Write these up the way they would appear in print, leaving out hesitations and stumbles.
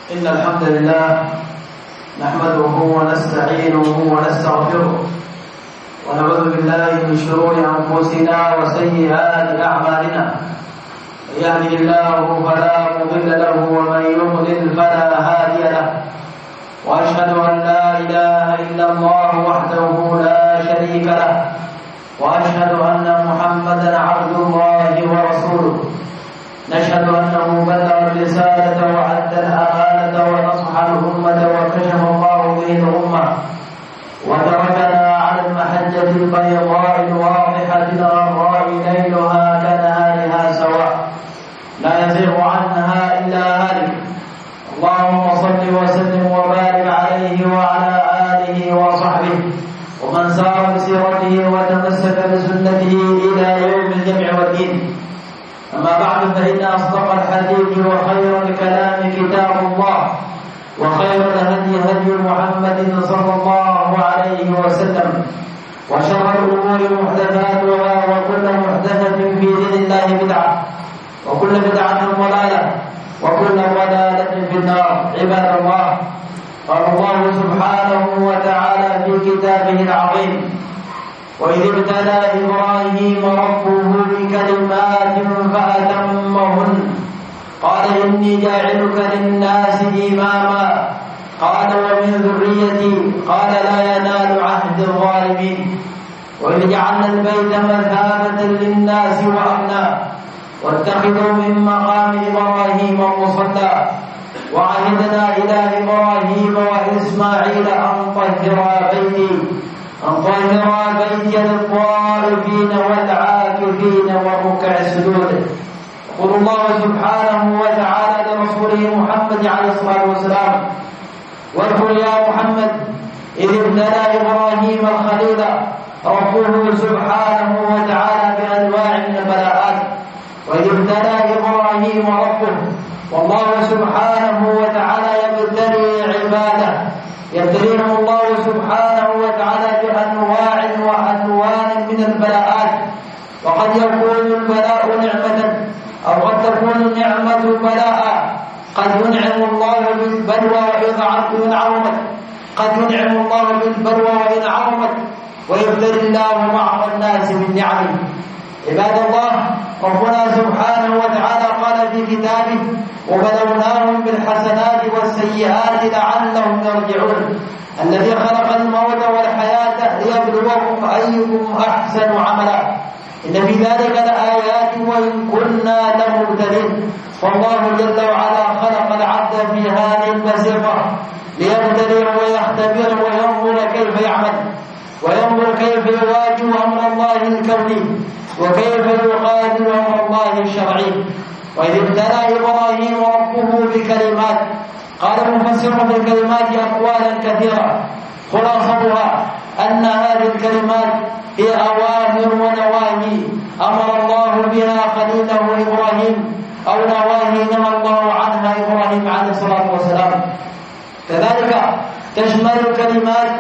إن الحمد لله نحمده ونستعينه ونستغفره ونعوذ بالله من شرور أنفسنا وسيئات أعمالنا. من يهده الله فلا مضل له ومن يضلل فلا هادي له، وأشهد أن لا إله إلا الله وحده لا شريك له، وأشهد أن محمدا عبد الله ورسوله. نشهد أنه بلغ الرسالة وأدى الأمانة ونصح الأمة وكشف الله به الأمة وتركنا على المحجة البيضاء الواضحة الغراء ليلها كنهارها سواء، لا يزيغ عنها إلا هالك. اللهم صل وسلم وبارك عليه وعلى آله وصحبه ومن سار بسيرته وتمسك بسنته إلى يوم الجمع والدين. أما بعد، فإن أصدق الحديث وخير الكلام كتاب الله، وخير الهدي هدي محمد صلى الله عليه وسلم، وشر الأمور محدثاتها، وكل محدثة في دين الله بدعة، وكل بدعة ضلالة، وكل ضلالة في النار. عباد الله، قال الله سبحانه وتعالى في كتابه العظيم: وإذ ابتلى إبراهيم ربه بكلمات فأتمهن قال إني جاعلك للناس إماما قال ومن ذريتي قال لا ينال عهد الظالمين. وإذ جعلنا البيت مثابة للناس وأمنا واتخذوا من مقام إبراهيم مصلى وعهدنا إلى إبراهيم وإسماعيل أن طهرا بيتي للطائفين والعاكفين والركع السجود. يقول الله سبحانه وتعالى لرسوله محمد عليه الصلاة والسلام: واذكر يا محمد إذ ابتلى إبراهيم الخليل ربه سبحانه وتعالى بأنواع من البلاءات. وإذ ابتلى إبراهيم ربه، والله سبحانه وتعالى يبتلي عباده، يبتليهم الله سبحانه وتعالى بأنواع وألوان من البلاءات. وقد يكون البلاء نعمة، أو قد تكون النعمة بلاء. قد ينعم الله بالبلوى وإذ عظمت، قد ينعم الله بالبلوى وإذ عظمت، ويبتلي الله بعض الناس من نعمه. عباد الله، ربنا سبحانه وتعالى قال في كتابه: وبلوناهم بالحسنات والسيئات لعلهم يرجعون. الذي خلق الموت والحياة ليبلوكم أيكم أحسن عملا. إن في ذلك لآيات وإن كنا لمبتلين. فالله جل وعلا خلق العبد في هذه المسيرة ليبتليه ويختبره وينظر كيف يعمل، وينظر كيف يواجه أمر الله الكوني، وكيف يقابل أمر الله الشرعي. وإذ ابتلى إبراهيم ربه بكلمات. قال المفسر في الكلمات أقوالا كثيرة، خلاصتها أن هذه الكلمات هي أوامر ونواهي أمر الله بها خليله إبراهيم، أو نواهي نهى الله عنها إبراهيم عليه الصلاة والسلام. كذلك تشمل الكلمات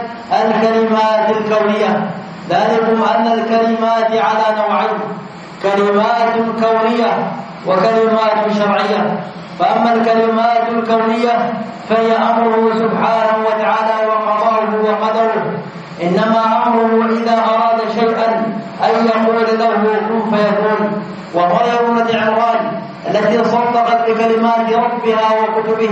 الكونية. ذلكم أن الكلمات على نوعين: كلمات كونية وكلمات شرعية. فأما الكلمات الكونية فهي أمره سبحانه وتعالى وقضاؤه وقدره. إنما أمره إذا أراد شيئا أن يقول له كن فيكون. ومريم بنت عمران التي صدقت بكلمات ربها وكتبه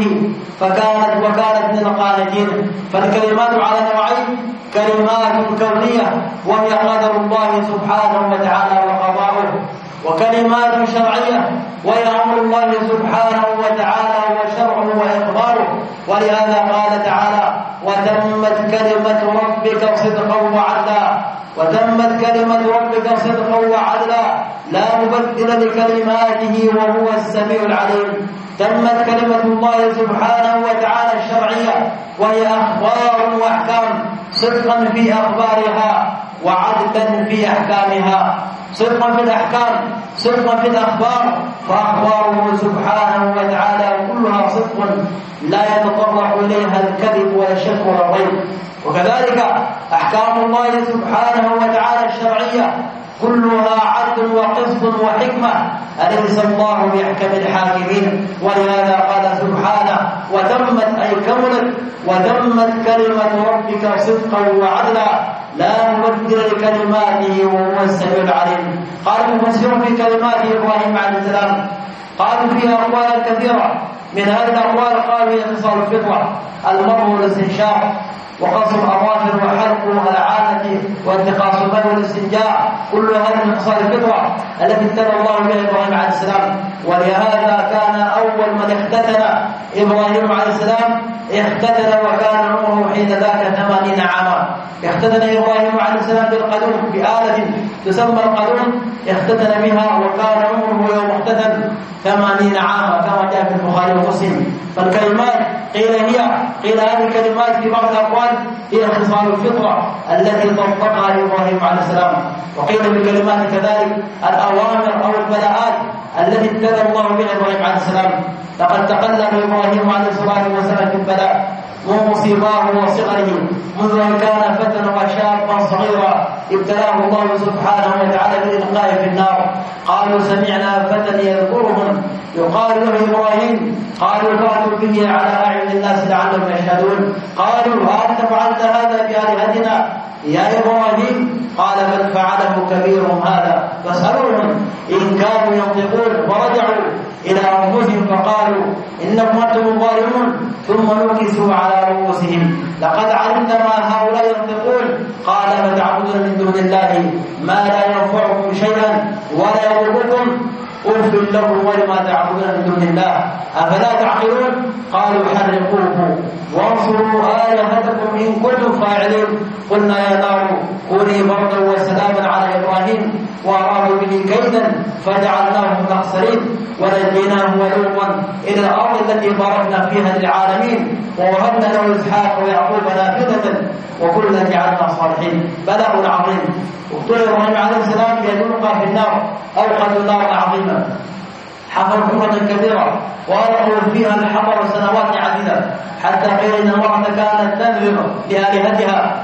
وكانت من القانتين. فالكلمات على نوعين: كلمات كونية وهي قدر الله سبحانه وتعالى وقضاؤه، وكلمات شرعية وهي أمر الله سبحانه وتعالى وشرعه وإخباره. ولهذا قال تعالى: وتمت كلمة ربك صدقا وعدلا، وتمت كلمة ربك صدقا وعدلا لا مبدل لكلماته وهو السميع العليم. تمت كلمة الله سبحانه وتعالى الشرعية وهي أخبار وأحكام، صدقا في أخبارها وعدلا في أحكامها. صدقا في الأحكام، صدقا في الأخبار، فأخباره سبحانه وتعالى كلها صدق لا يتطرق إليها الكذب ولا الشك ولا الريب. وكذلك أحكام الله سبحانه وتعالى الشرعية كلها عدل وقسط وحكمة، أليس الله بأحكم الحاكمين؟ ولهذا قال سبحانه: وتمت كملت وتمت كلمة ربك صدقا وعدلا لا مبدل لكلماته وهو السميع العليم. قال المفسرون في كلمات إبراهيم عليه السلام قالوا فيها أقوالا كثيرة. من هذه الأقوال قالوا هي خصال الفطرة: المرء والاستنشاق وقص الأظافر وحلق العانة وانتقاص البول والاستنجاء، كل هذه من خصال الفطرة التي ابتلى الله بها إبراهيم عليه السلام. ولهذا كان أول من اختتن إبراهيم عليه السلام اختتن وكان عمره حين ذاك 80 عاما. اختتن إبراهيم عليه السلام بالقدوم، بآلة تسمى القدوم اختتن بها وكان عمره يوم اختتن 80 عاما كما جاء في البخاري ومسلم. فالكلمات قيل هذه الكلمات في بعض الأقوال هي خصال الفطرة التي طبقها إبراهيم عليه السلام. وقيل بالكلمات كذلك الأوامر أو البلاءات التي ابتلى الله بها إبراهيم عليه السلام. لقد تقلب إبراهيم عليه الصلاة والسلام في البلاء ومصيباه وصغره، منذ أن كان فتى وشابا صغيرا ابتلاه الله سبحانه وتعالى بالإلقاء في النار. قالوا سمعنا فتى يذكرهم يقال له إبراهيم، قالوا فأتوا به على أعين الناس لعلهم يشهدون. قالوا أنت فعلت هذا بآلهتنا يا إبراهيم؟ قال بل فعله كبيرهم هذا فاسألوهم إن كانوا ينطقون. ورجعوا إلى أنفسهم فقالوا إنكم أنتم الظالمون، ثم نكسوا على رؤوسهم لقد علمت ما هؤلاء ينطقون. قال فتعبدون من دون الله ما لا ينفعكم شيئا ولا يضركم أف لكم ولما تعبدون من دون الله أفلا تعقلون. قالوا حرقوه وانصروا آلهتكم إن كنتم فاعلين. قلنا يا نار كوني بردا وسلاما على إبراهيم وأرادوا به كيدا فجعلناهم الأخسرين ونجيناه ولوطا إلى الأرض التي باركنا فيها للعالمين ووهبنا له إسحاق ويعقوب نافذة وكلا جعلنا صالحين. بلاء عظيم. وابتلي إبراهيم عليه السلام يلقى في النار، أوقدوا نارا عظيمة حفروا حفرة كبيرة وألقوا فيها الحطب سنوات عديدة، حتى قيل إن المرأة كانت تنذر لآلهتها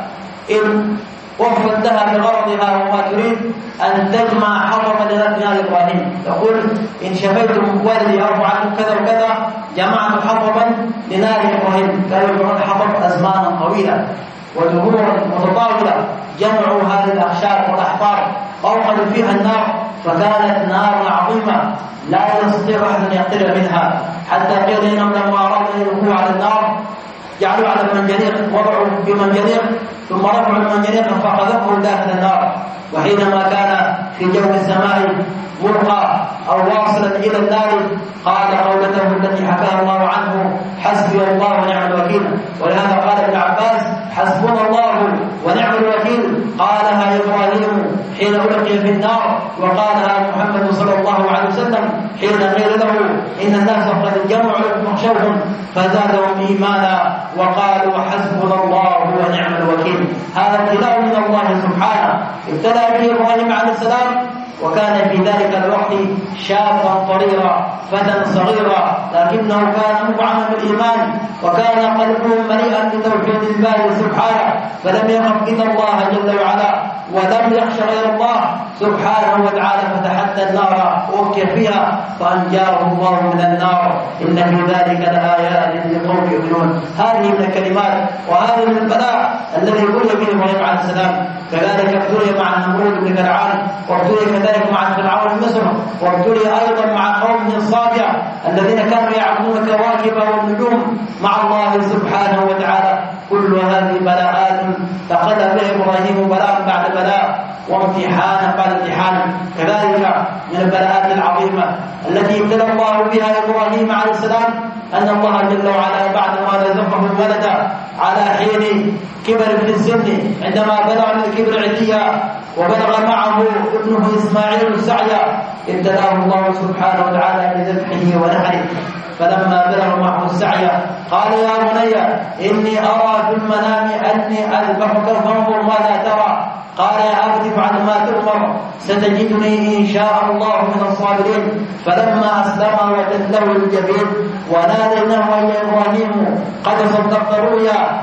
إن وفت لها بغرضها وما تريد أن تجمع حطبا لنار إبراهيم. تقول إن شفيتم والدي أرفع عنكم كذا وكذا جمعت حطبا لنار إبراهيم. كانوا يجمعون حطب أزمانا طويلة ودهورا متطاولة، جمعوا هذه الأخشاب والأحفار وأوقدوا فيها النار، فكانت نار عظيمة لا يستطيع أحد أن يقترب منها، حتى قيل إنهم لما أرادوا أن يلقوا على النار جعلوا على المنجنيق، وضعوا في منجنيق ثم رفعوا المنجنيق فقذفوا داخل النار. وحينما كان في جو السماء ملقى أو واصلا إلى النار قال قولته التي حكاها الله عنه حسبي الله ونعم الوكيل. ولهذا قال ابن عباس حسبنا الله ونعم الوكيل، قالها إبراهيم حين ألقي في النار، وقالها محمد صلى الله عليه وسلم حين قيل له إن الناس قد جمعوا لكم فاخشوهم فزادهم إيمانا وقالوا حسبنا الله ونعم الوكيل. هذا ابتلاء من الله سبحانه ابتلى به إبراهيم عليه السلام، وكان في ذلك الوقت شابا طريرا فتى صغيرا، لكنه كان مفعما بالإيمان وكان قلبه مليئا بتوحيد الله سبحانه، فلم يخف إلا الله جل وعلا ولم يخش غير الله سبحانه وتعالى، فتحدى النار وأوقي فيها فأنجاه الله من النار. إن في ذلك لآيات لقوم يؤمنون. هذه من الكلمات وهذه من البلاء الذي ابتلي به إبراهيم عليه السلام. كذلك ابتلي مع النمرود بن كنعان، وابتلي كذلك مع فرعون مصر، وابتلي أيضا مع قوم الصابع الذين كانوا يعبدون الكواكب والنجوم مع الله سبحانه وتعالى. كل هذه بلاءات تقل بها إبراهيم بلاء بعد بلاء وامتحانا بعد امتحان. كذلك من البلاءات العظيمة التي ابتلى الله بها إبراهيم عليه السلام أن الله جل وعلا بعدما رزقه ولدا على حين كبر في السن، عندما بلغ من الكبر عتيا وبلغ معه ابنه إسماعيل السعي، ابتلاه الله سبحانه وتعالى بذبحه ونحره. فلما بلغ معه السعي قال يا بني إني أرى في المنام أني أذبحك فانظر ماذا ترى. قال يا أبت افعل ما تؤمر ستجدني إن شاء الله من الصابرين. فلما أسلم وتله الجبين وناديناه يا إبراهيم قد صدقت رؤيا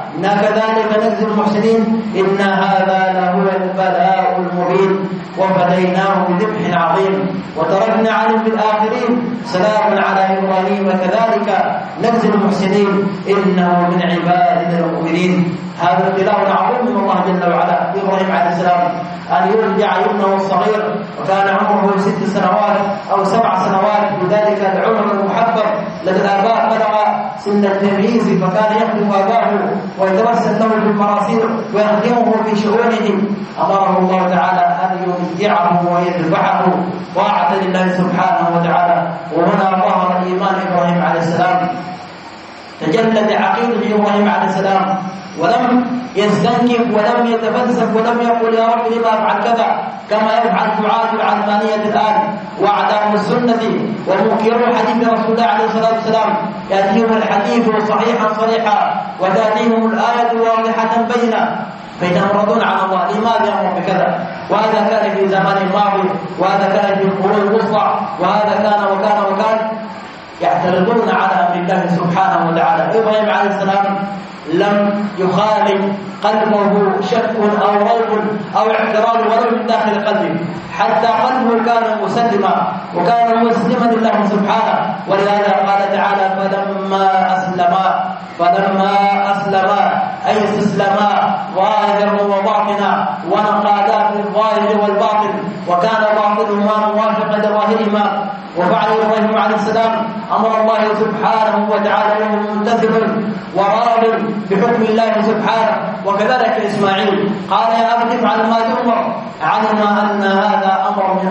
إنا كذلك نجزي المحسنين إن هذا لهو البلاء المبين وفديناه بذبح عظيم وتركنا عليه في الآخرين سلام على إبراهيم كذلك نجزي المحسنين إنه من عبادنا المؤمنين. هذا ابتلاء عظيم من الله جل وعلا لإبراهيم عليه السلام أن يرجع ابنه الصغير وكان عمره 6 سنوات أو 7 سنوات، بذلك العمر المحبب الذي الآباء بلغ سن التمييز فكان يخدم أباه ويتوسل له في المراسيل ويخدمه في شؤونه. أمره الله تعالى أن يمتعه ويذبحه طاعة لله سبحانه وتعالى، وهنا ظهر الإيمان إبراهيم عليه السلام، تجلت عقيدة إبراهيم عليه السلام ولم يستنكف ولم يتفلسف ولم يقول يا رب لما أفعل كذا كما يفعل دعاة العلمانية الآن وأعداء السنة ومنكرو حديث رسول الله عليه الصلاة والسلام. يأتيهم الحديث صحيحا صريحا وتأتيهم الآية واضحة بينة فيتمردون على الله. لماذا يأمر بكذا؟ وهذا كان في زمان الماضي وهذا كان في القرون الوسطى وهذا كان وكان يعترضون على أمر الله سبحانه وتعالى. إبراهيم عليه السلام لم يخالف قلبه شك أو روب أو اعتراض ولو من داخل قلبه، حتى قلبه كان مسلما وكان مسلما لله سبحانه. ولهذا قال تعالى فلما أسلما أي استسلما ظاهرا وباطنا ونقادا في الظاهر والباطن وكان باطنهما موافقا لظاهرهما. وفعل إبراهيم عليه السلام أمر الله سبحانه وتعالى له ممتثل وراض بحكم الله سبحانه. وكذلك إسماعيل قال يا أبت افعل ما تؤمر، علم أن هذا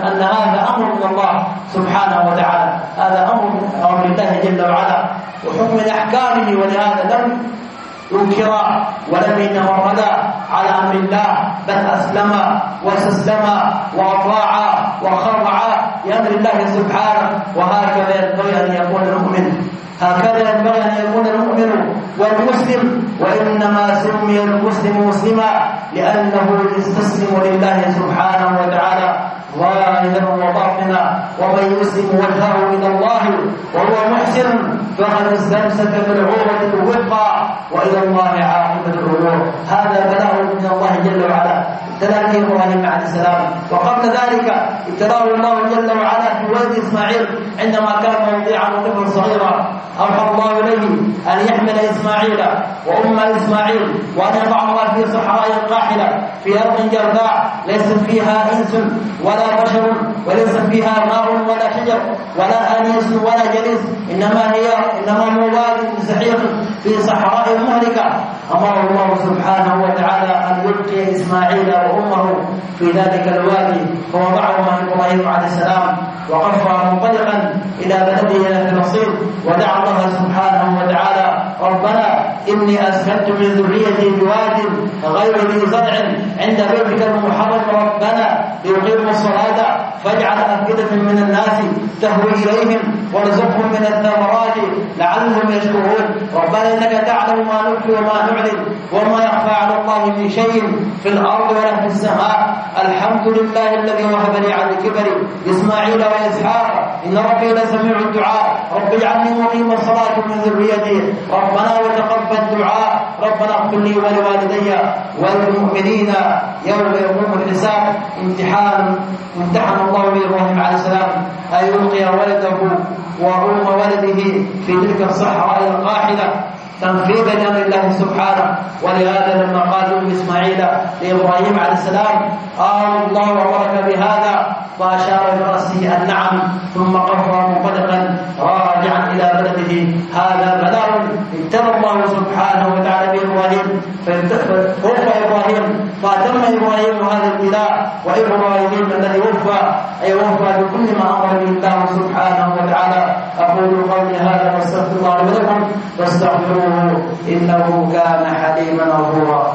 أمر من الله سبحانه وتعالى، هذا أمر الله جل وعلا وحكم أحكامه. ولهذا لم ينكر ولم يتمرد على أمر الله بل أسلم واستسلم وأطاع وخضع لأمر الله سبحانه. وهكذا ينبغي أن يكون المؤمن، هكذا ينبغي أن يكون المؤمن والمسلم. وإنما سمي المسلم مسلما لأنه يستسلم لله سبحانه وتعالى ظاهرا وباطنا. ومن يسلم وجهه إلى الله وهو محسن فقد استمسك بالعروة الوثقى وإلى الله عاقبة الأمور. هذا بلاء من الله جل وعلا ابتلاه إبراهيم عليه السلام. وقبل ذلك ابتلاه الله جل وعلا في ولد إسماعيل عندما كان موضيعا وطفلا صغيرا، أوحى الله إليه أن يحمل إسماعيل وأم إسماعيل وأن يضعها في صحراء قاحلة في أرض جرداء ليس فيها إنس ولا بشر وليس فيها ماء ولا شجر ولا آنيس ولا جليس، إنما هو واد زحيق في صحراء مهلكة. أمر الله سبحانه وتعالى أن يلقي إسماعيل وأمه في ذلك الوادي فوضعهما إبراهيم عليه السلام وقف منطلقا إلى بلده فلسطين ودعا الله سبحانه وتعالى ربنا إني أسكنت من ذريتي بواد غير ذي زرع عند بيتك المحرم ربنا ليقيموا الصلاة فاجعل أفئدة من الناس تهوي إليهم وارزقهم من الثمرات لعلهم يشكرون. ربنا إنك تعلم ما نخفي وما نعلن وما يخفى على الله من شيء في الأرض ولا في السماء. الحمد لله الذي وهب لي على الكبر إسماعيل وإسحاق إن ربي لسميع الدعاء. رب اجعلني مقيم الصلاة من ذريتي ربنا وتقبل دعاء. ربنا اغفر لي ولوالدي والمؤمنين يوم يقوم الحساب. امتحن الله بإبراهيم عليه السلام أن يلقي ولده وأم ولده في تلك الصحراء القاحلة تنفيذا لأمر الله سبحانه. ولهذا لما قالوا إسماعيل لإبراهيم عليه السلام الله أمرك بهذا فأشار برأسه النعم ثم قفر منطلقا راجعا إلى بلده. هذا بلاء ابتلى الله سبحانه وتعالى بإبراهيم فوفى إبراهيم فأتم إبراهيم هذا البلاء. وإبراهيم الذي وفى أي وفى بكل ما أمر به الله سبحانه وتعالى. أقول قولي هذا واستغفر الله ولكم واستغفروه إنه كان حليما غفورا.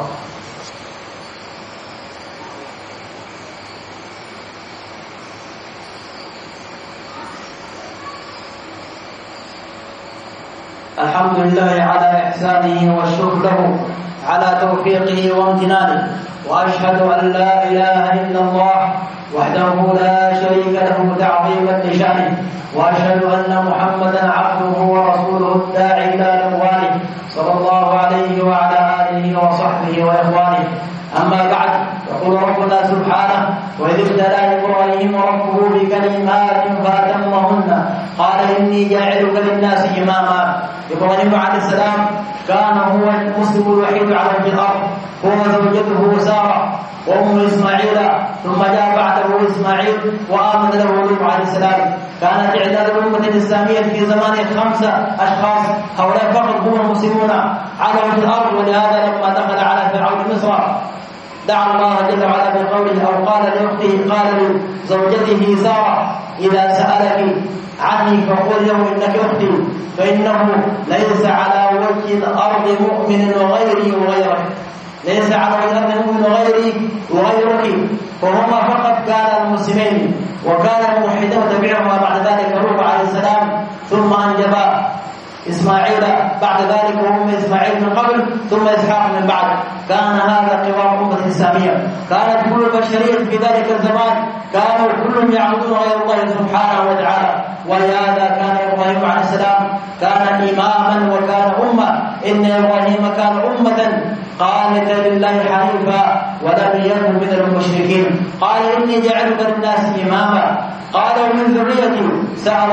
الحمد لله على إحسانه والشكر له على توفيقه وامتنانه، وأشهد أن لا إله إلا الله وحده لا شريك له تعظيما لشأنه، وأشهد أن محمدا عبده ورسوله الداعي إلى رضوانه صلى الله عليه وعلى آله وصحبه وإخوانه. أما بعد، يقول ربنا سبحانه: وإذ ابتلى إبراهيم ربه بكلمات فأتمهن قال إني جاعلك للناس إماما. إبراهيم عليه السلام كان هو المسلم الوحيد على وجه الأرض، هو وزوجته سارة وأم إسماعيل، ثم جاء بعده إسماعيل وآمن له لوط عليه السلام. كانت إعداد الأمة الإسلامية في زمان 5 أشخاص، هؤلاء فقط هم المسلمون على وجه الأرض. ولهذا لما دخل على فرعون مصر دعا الله جل وعلا بقوله أو قال لأخته، قال لزوجته سارة: إذا سألك عني فقل له إنك أختي، فإنه ليس على وجه الأرض مؤمن غيري وغيرك، ليس على وجه الأرض مؤمن غيري وغيرك. فهما فقط كان المسلمين وكان الموحدين وتبعهما بعد ذلك لوط عليه السلام، ثم أنجبا إسماعيل بعد ذلك وأم إسماعيل من قبل، ثم إسحاق من بعد. كان هذا قوام الأمة الإسلامية. كانت كل البشرية في ذلك الزمان كانوا كلهم يعبدون غير الله سبحانه وتعالى. ولهذا كان إبراهيم عليه السلام كان إماما وكان أمة. إن إبراهيم كان أمة قانتا لله حنيفا ولم يكن من المشركين. قال إني جعلك للناس إماما. قال ومن ذريتي. سأل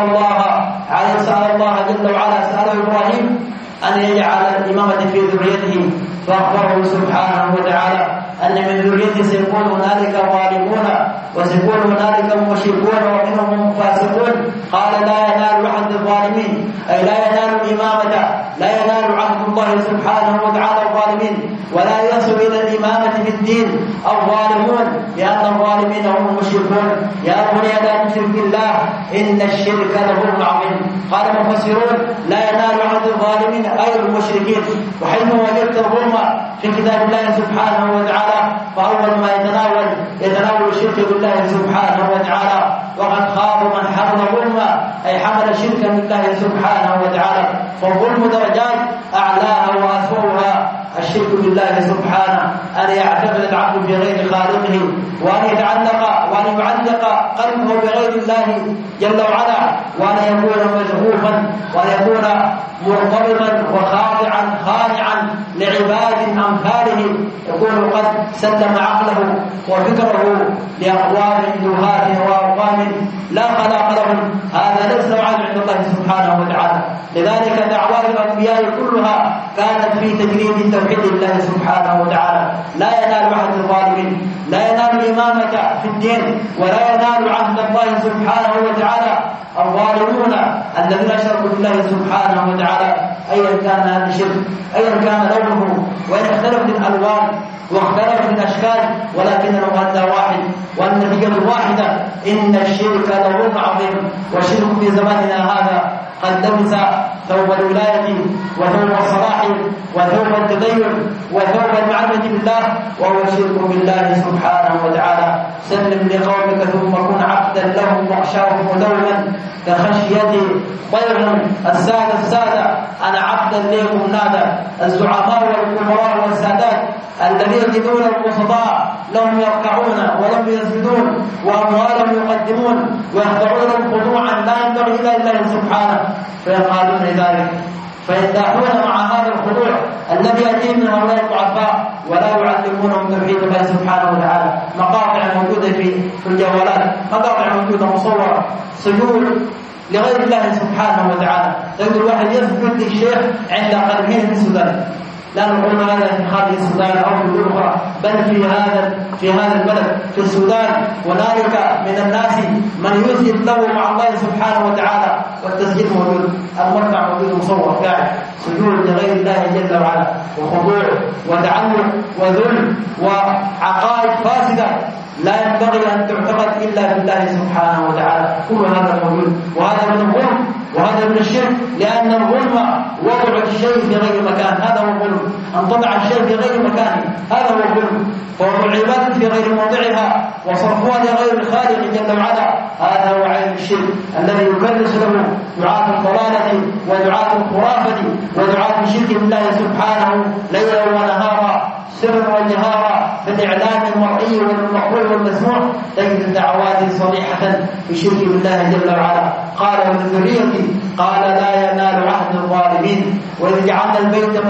الله جل وعلا سأل إبراهيم أن يجعل الإمامة في ذريته، فأخبره سبحانه وتعالى أن من ذريته سيكون هنالك ظالمون وسيكون هنالك مشركون ومنهم فاسقون. قال لا ينال عهد الظالمين، أي لا ينال الإمامة، لا ينال عهد الله سبحانه وتعالى الظالمين، ولا يصل إلى الإمامة في الدين الظالمون، لأن الظالمين هم المشركون. يا بني لا تشرك بالله إن الشرك لظلم عظيم. قال المفسرون لا ينال عهد الظالمين أي المشركين. وحيث وجدت الظلم في كتاب الله سبحانه وتعالى فأول ما يتناول الشرك بالله سبحانه وتعالى. وقد خاب من حمل ظلما، أي حمل شركا بالله سبحانه وتعالى. فالظلم درجات، أعلاها وأسوأها الشرك بالله سبحانه، أن يعتقد العبد في غير خالقه، وأن يتعلق وأن يعلق قلبه بغير الله جل وعلا، وأن يكون مجهوفا وأن يكون مرتبطا وخاضعا خانعا لعباد أمثاله، يكون قد سلم عقله وفكره لأقوام دهات وأقوام لا خلاق لهم. هذا ليس وعد عند الله سبحانه وتعالى. لذلك دعوات الأنبياء كلها كانت في تجريد توحيد الله سبحانه وتعالى. لا ينال عهد الظالمين، لا ينال الإمامة في الدين، ولا ينال عهد الله سبحانه وتعالى الظالمون الذين أشركوا بالله سبحانه وتعالى، أيا كان هذا الشرك، أيا كان لونه، وإن اختلفت الألوان واختلفت الأشكال، ولكن المغنى واحد والنتيجة واحدة. إن الشرك لظلم عظيم. والشرك في زماننا هذا قد لبس ثوب الولاية وثوب الصلاح وثوب التدين وثوب المعرفة بالله، وهو الشرك بالله سبحانه وتعالى. سلم لقومك ثم كن عبدا لهم واخشاهم دوما كخشية طير السادة أنا عبدا ليكم نادى. الزعماء والكبراء والسادات الذين يجدون البسطاء لهم يركعون ولم يسجدون وأموالهم يقدمون ويخضعون خضوعا لا ينبغي إلا الله سبحانه، فيقالون ذلك فيدعون مع هذا الخضوع الذي يأتيه من هؤلاء الضعفاء، ولا يعلمونهم توحيد الله سبحانه وتعالى. مقاطع موجودة في الجوالات، مقاطع موجودة مصورة سجود لغير الله سبحانه وتعالى. تجد الواحد يثبت للشيخ عند قدمين في السودان، لا نقول هذا في خارج السودان أو في دول أخرى، بل في هذا البلد في السودان هنالك من الناس من يسجد له مع الله سبحانه وتعالى، والتسجيل موجود، المرفع موجود مصور قاعد سجود لغير الله جل وعلا، وخضوع وتعلق وذل وعقائد فاسدة لا ينبغي أن تعتقد إلا بالله سبحانه وتعالى. كل هذا موجود، وهذا من الظلم وهذا من الشرك، لأن الظلم وضع الشيء في غير مكان، هذا هو الظلم. أن تضع الشيء في غير مكانه هذا هو الظلم. فوضع العبادة في غير موضعها وصرفها لغير الخالق جل وعلا هذا هو عين الشرك الذي يكرس له دعاة الضلالة ودعاة الخرافة ودعاة الشرك بالله سبحانه ليلا ونهارا سرا وجهارا في الإعلام المرئي والمقروء والمسموع. تجد الدعوات صريحة في شرك بالله جل وعلا. قال من ذريتي قال لا ينال عهد الظالمين. وإذ جعلنا البيت مثابة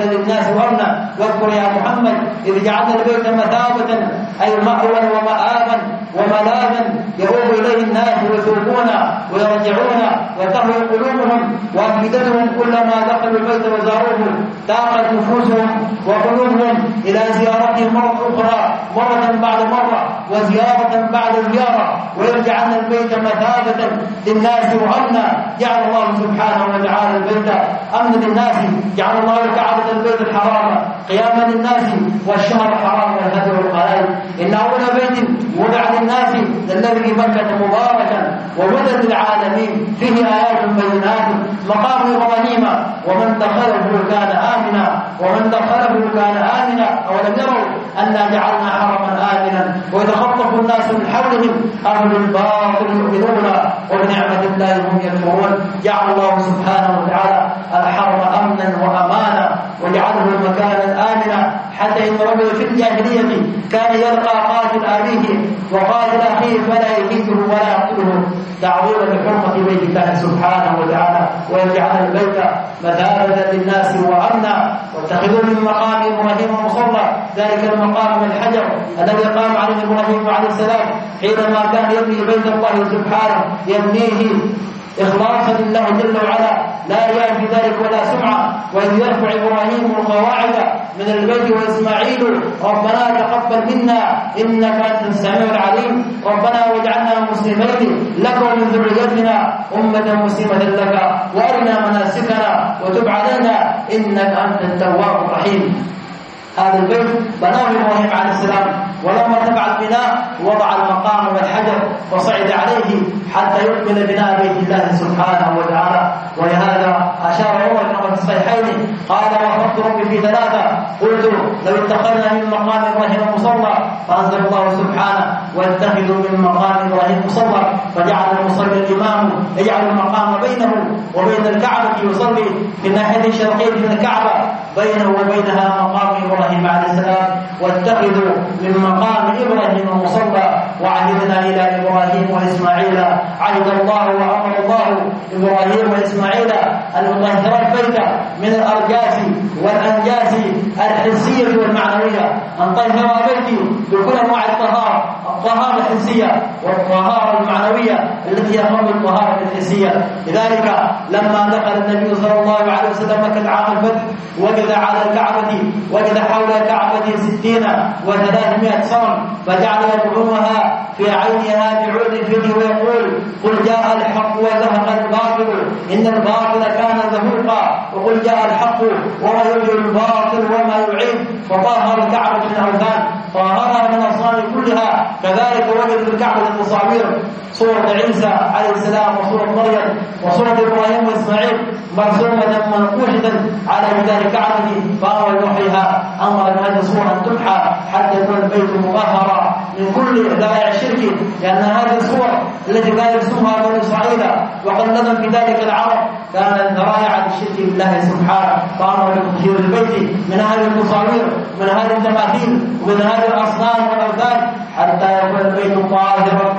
للناس وأمنا. واذكر يا محمد إذ جعلنا البيت مثابة أي مأوى ومآبا وملاذا يؤوب إليه الناس ويتوبون ويرجعون وتهوي قلوبهم وأفئدتهم كلما دخلوا البيت وزاروه تاقت نفوسهم وقلوبهم إلى زيارتهم مرة أخرى، مرة بعد مرة وزيارة بعد زيارة. ويجعلن البيت مثابة للناس وأمنا. جعل الله سبحانه وتعالى البيت أمنا للناس، جعل الله الكعبة البيت الحرام قياما للناس والشهر الحرام والهدي والقلائد. إن أول بيت وضع للناس الذي بمكة مباركا وهدى للعالمين فيه آيات بينات مقام إبراهيم ومن دخله كان آمنا ومن دخله كان آمنا. أولم يروا أنا جعلنا حرما آمنا ويتخطف الناس من حولهم أهل الباطل يؤمنون وبنعمة الله هم يكفرون. جعل الله سبحانه وتعالى الحرم أمنا وأمانا وجعله مكانا آمنا، حتى إن رجل في الجاهلية كان يلقى قاتل أبيه وقاتل أخيه فلا يجيده ولا يقتله تعظيما لحرمة بيت الله سبحانه وتعالى. ويجعل البيت مثابة للناس وأمنا. واتخذوا من مقام إبراهيم مصلى، ذلك المقام من الحجر الذي قام عليه إبراهيم عليه السلام حينما كان يبني بيت الله سبحانه، يبنيه إخلاصا لله جل وعلا لا رياء في ذلك ولا سمعة. وإذ يرفع إبراهيم القواعد من البيت وإسماعيل ربنا تقبل منا إنك أنت السميع العليم ربنا واجعلنا مسلمين لك ومن ذريتنا أمة مسلمة لك وأرنا مناسكنا وتب علينا إنك أنت التواب الرحيم. هذا البيت بناه إبراهيم عليه السلام، ولما تبع البناء وضع المقام والحجر وصعد عليه حتى يكمل بناء بيت الله سبحانه وتعالى. ولهذا أشار عمر كما في الصحيحين قال وافقت ربي في ثلاثة قلت لو اتخذنا من مقام إبراهيم مصلى، فأنزل الله سبحانه واتخذوا من مقام إبراهيم مصلى، فجعل المصلي الإمام يجعل المقام بينه وبين الكعبة يصلي في الناحية الشرقية من الكعبة بينه وبينها مقام إبراهيم عليه السلام. واتخذوا من مقام إبراهيم مصلى وعهدنا إلى إبراهيم وإسماعيل عهد الله وأمر الله إبراهيم وإسماعيل أن يطهر البيت من الأرجاس والأنجاس الحسية والمعنوية، أن طهر بيتي بكل أنواع الطهارة، الطهارة الحسية والطهارة المعنوية التي هي قبل الطهارة الحسية. لذلك لما دخل النبي صلى الله عليه وسلم مكة عام الفتح وجد على الكعبة وجد حول الكعبة 60 و300 صنم، فجعل يدعوها في عينها بعود فيه ويقول قل جاء الحق وزهق الباطل إن الباطل كان زهوقا وقل جاء الحق وما يبدئ الباطل وما يعيد. فطهر الكعبة من الأوثان، طهرها من الأصنام كلها. كذلك وجد في الكعبة التصاوير صورة عيسى عليه السلام وصورة مريم وصورة إبراهيم وإسماعيل مرسومة منقوشة على جدار الكعبة، فأمر بوحيها أمر بهذه الصورة أن تمحى حتى يكون البيت مطهرا من كل ذرائع الشرك، لأن هذه الصور التي كان يرسمها بنو إسرائيل وقلدهم في ذلك العرب كانت ذرائع الشرك بالله سبحانه، فأمر بتطهير البيت من هذه التصاوير من هذه التماثيل ومن هذه الأصنام والأوثان حتى يكون البيت طاهرا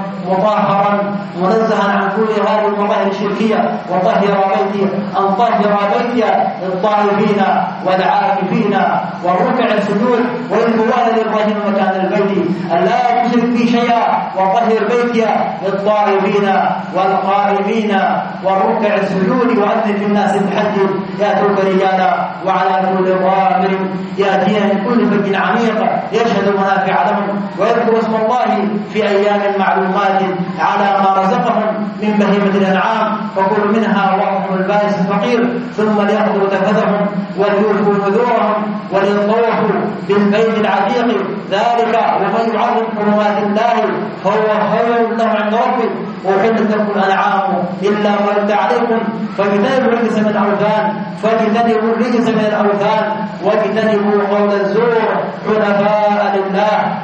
مطهرا منزها عن كل هذه المظاهر الشركية. وطهر بيتي أن طهر بيتي للطائفين والعاكفين والركع السجود والإخوان لإبراهيم مكان البيت أن لا تشرك بي شيئا، وطهر بيتي للطائفين والقائمين والركع السجود. وأذن في الناس بالحج يأتوك رجالا وعلى كل ضامر يأتينا من كل فج عميق يشهد منافع لهم ويذكر اسم الله في أيام معلومات على ما رزقهم من بهيمة الأنعام وكل منها وقتهم البائس الفقير ثم ليأخذوا تفثهم وليوفوا نذورهم وليطوفوا بالبيت العتيق. ذلك ومن يعظم حرمات الله فهو خير له عند ربه. وحلت لكم الأنعام إلا ما يتلى عليكم فاجتنبوا الرجس من الأوثان فاجتنبوا الرجس من الأوثان واجتنبوا قول الزور حنفاء لله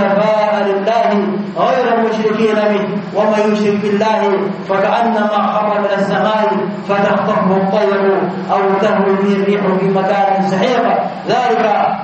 غير مشركين به. ومن يشرك بالله فكأنما خر من السماء فتخطفه الطير أو تهوي به الريح في مكان سحيق. ذلك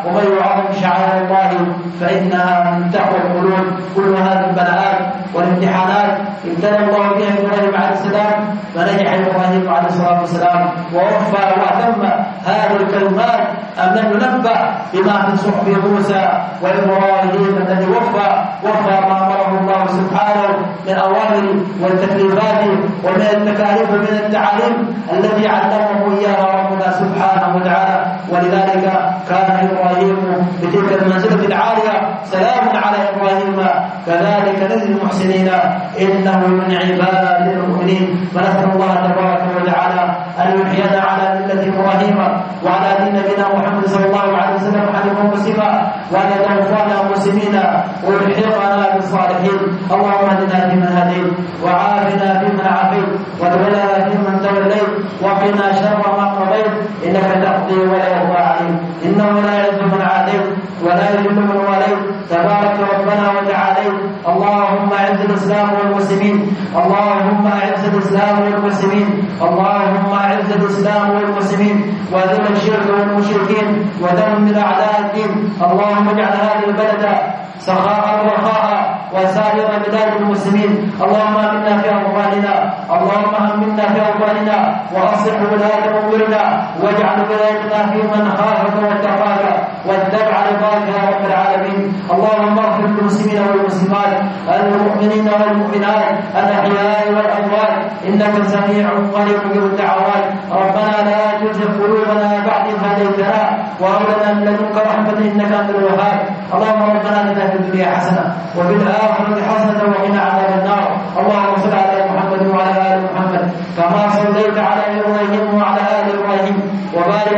ومن يعظم شعائر الله فإنها من تقوى القلوب. كل هذه البلاءات والامتحانات ابتلى الله بها إبراهيم عليه السلام، فنجح إبراهيم عليه الصلاة والسلام ووفى وأتم هذه الكلمات. أم لم ننبأ بما في صحف موسى وإبراهيم الذي وفى ما أمره الله سبحانه من أوامر والتكليفات ومن التكاليف ومن التعاليم التي علمه إياها ربنا سبحانه وتعالى. ولذلك كان إبراهيم بتلك المنزلة العالية. سلام على إبراهيم كذلك نجزي المحسنين إنه من عباد المؤمنين. فنسأل الله تبارك وتعالى أن يحيينا على ملة إبراهيم وعلى دين نبينا محمد صلى الله عليه وسلم حنيفا مسلما، وأن يتوفانا مسلمين ويلحقنا بالصالحين. اللهم اهدنا فيمن هديت، وعافنا فيمن عافيت، وتولنا فيمن توليت، وقنا شر ما قضيت، إنك تقضي ولا يقضى عليك، إنه لا يعز من عاديت ولا يذل من واليت، تبارك ربنا وتعاليت. اللهم اعز الإسلام والمسلمين، اللهم اعز الإسلام والمسلمين، اللهم اعز الإسلام والمسلمين، وذل الشرك والمشركين، ودمر أعداء الدين. اللهم اجعل هذه البلد سخاء رخاء وسائر بلاد المسلمين. اللهم امنا في اوطاننا، اللهم امنا في اوطاننا، واصلح ولاة امورنا، واجعل ولايتنا في من خافك واتقاك واتبع رضاك يا رب العالمين. اللهم اغفر للمسلمين والمسلمات، المؤمنين والمؤمنات، الاحياء والاموات، انك سميع قريب مجيب الدعوات. ربنا لا تزغ قلوبنا بعد إذ هديتنا وهب لنا من لدنك رحمة إنك أنت الوهاب. اللهم ربنا آتنا في الدنيا حسنة وفي الآخرة حسنة وقنا عذاب النار. اللهم صل على محمد وعلى آل محمد كما صليت على إبراهيم وعلى آل إبراهيم، وبارك